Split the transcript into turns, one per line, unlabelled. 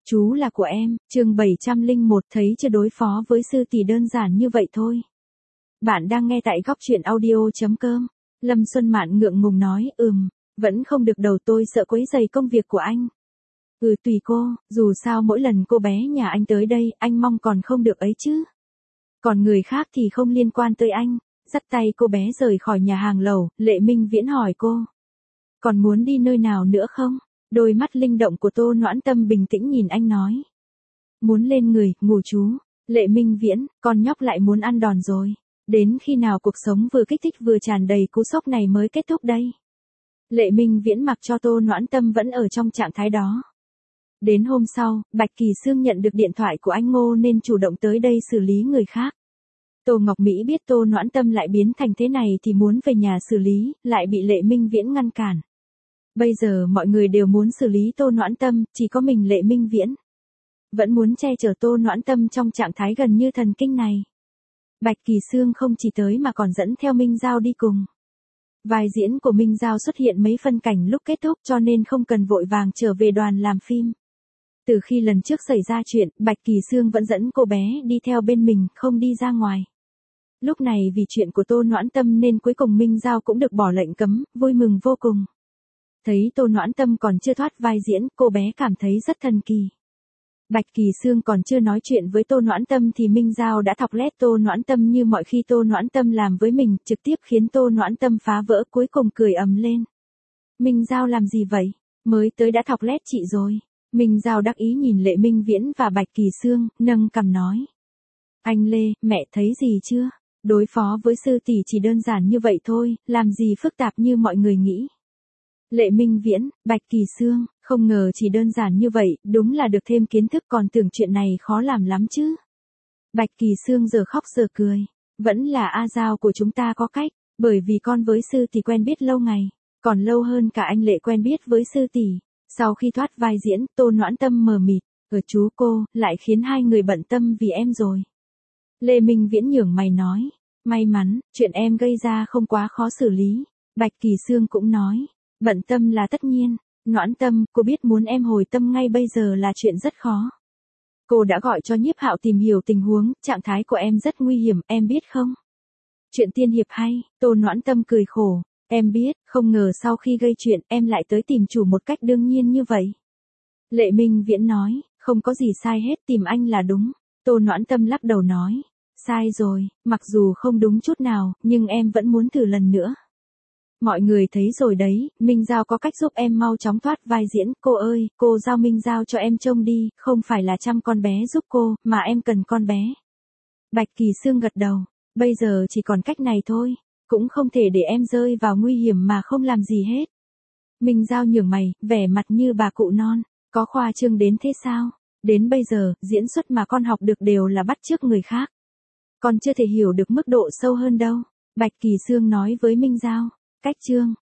Chú là của em, chương 701 thấy chưa đối phó với sư tỷ đơn giản như vậy thôi. Bạn đang nghe tại góc truyện audio.com. Lâm Xuân Mạn ngượng ngùng nói, vẫn không được đâu, tôi sợ quấy rầy công việc của anh. Tùy cô, dù sao mỗi lần cô bé nhà anh tới đây, anh mong còn không được ấy chứ. Còn người khác thì không liên quan tới anh. Dắt tay cô bé rời khỏi nhà hàng lẩu, Lệ Minh Viễn hỏi cô. Còn muốn đi nơi nào nữa không? Đôi mắt linh động của Tô Noãn Tâm bình tĩnh nhìn anh nói. Muốn lên người, ngủ chú. Lệ Minh Viễn, con nhóc lại muốn ăn đòn rồi. Đến khi nào cuộc sống vừa kích thích vừa tràn đầy cú sốc này mới kết thúc đây? Lệ Minh Viễn mặc cho Tô Noãn Tâm vẫn ở trong trạng thái đó. Đến hôm sau, Bạch Kỳ Sương nhận được điện thoại của anh Ngô nên chủ động tới đây xử lý người khác. Tô Ngọc Mỹ biết Tô Noãn Tâm lại biến thành thế này thì muốn về nhà xử lý, lại bị Lệ Minh Viễn ngăn cản. Bây giờ mọi người đều muốn xử lý Tô Noãn Tâm, chỉ có mình Lệ Minh Viễn vẫn muốn che chở Tô Noãn Tâm trong trạng thái gần như thần kinh này. Bạch Kỳ Sương không chỉ tới mà còn dẫn theo Minh Giao đi cùng. Vai diễn của Minh Giao xuất hiện mấy phân cảnh lúc kết thúc cho nên không cần vội vàng trở về đoàn làm phim. Từ khi lần trước xảy ra chuyện, Bạch Kỳ Sương vẫn dẫn cô bé đi theo bên mình, không đi ra ngoài. Lúc này vì chuyện của Tô Noãn Tâm nên cuối cùng Minh Giao cũng được bỏ lệnh cấm, vui mừng vô cùng. Thấy Tô Noãn Tâm còn chưa thoát vai diễn, cô bé cảm thấy rất thần kỳ. Bạch Kỳ Sương còn chưa nói chuyện với Tô Noãn Tâm thì Minh Giao đã thọc lét Tô Noãn Tâm như mọi khi Tô Noãn Tâm làm với mình, trực tiếp khiến Tô Noãn Tâm phá vỡ, cuối cùng cười ầm lên. Minh Giao làm gì vậy? Mới tới đã thọc lét chị rồi. Minh Giao đắc ý nhìn Lệ Minh Viễn và Bạch Kỳ Sương, nâng cằm nói. Anh Lê, mẹ thấy gì chưa? Đối phó với sư tỷ chỉ đơn giản như vậy thôi, làm gì phức tạp như mọi người nghĩ. Lệ Minh Viễn, Bạch Kỳ Sương, không ngờ chỉ đơn giản như vậy, đúng là được thêm kiến thức, còn tưởng chuyện này khó làm lắm chứ. Bạch Kỳ Sương giờ khóc giờ cười. Vẫn là A Giao của chúng ta có cách, bởi vì con với sư tỷ quen biết lâu ngày, còn lâu hơn cả anh Lệ quen biết với sư tỷ. Sau khi thoát vai diễn, Tô Noãn Tâm mờ mịt, chú cô, lại khiến hai người bận tâm vì em rồi. Lệ Minh Viễn nhướng mày nói, may mắn, chuyện em gây ra không quá khó xử lý. Bạch Kỳ Sương cũng nói, bận tâm là tất nhiên. Noãn Tâm, cô biết muốn em hồi tâm ngay bây giờ là chuyện rất khó. Cô đã gọi cho Nhiếp Hạo tìm hiểu tình huống, trạng thái của em rất nguy hiểm, em biết không? Chuyện tiên hiệp hay, Tô Noãn Tâm cười khổ, em biết, không ngờ sau khi gây chuyện em lại tới tìm chủ một cách đương nhiên như vậy. Lệ Minh Viễn nói, không có gì sai hết, tìm anh là đúng. Tô Noãn Tâm lắc đầu nói, sai rồi, mặc dù không đúng chút nào, nhưng em vẫn muốn thử lần nữa. Mọi người thấy rồi đấy, Minh Giao có cách giúp em mau chóng thoát vai diễn, cô ơi, cô giao Minh Giao cho em trông đi, không phải là chăm con bé giúp cô, mà em cần con bé. Bạch Kỳ Sương gật đầu, bây giờ chỉ còn cách này thôi, cũng không thể để em rơi vào nguy hiểm mà không làm gì hết. Minh Giao nhướng mày, vẻ mặt như bà cụ non, có khoa trương đến thế sao? Đến bây giờ, diễn xuất mà con học được đều là bắt chước người khác. Con chưa thể hiểu được mức độ sâu hơn đâu. Bạch Kỳ Sương nói với Minh Giao. Cách chương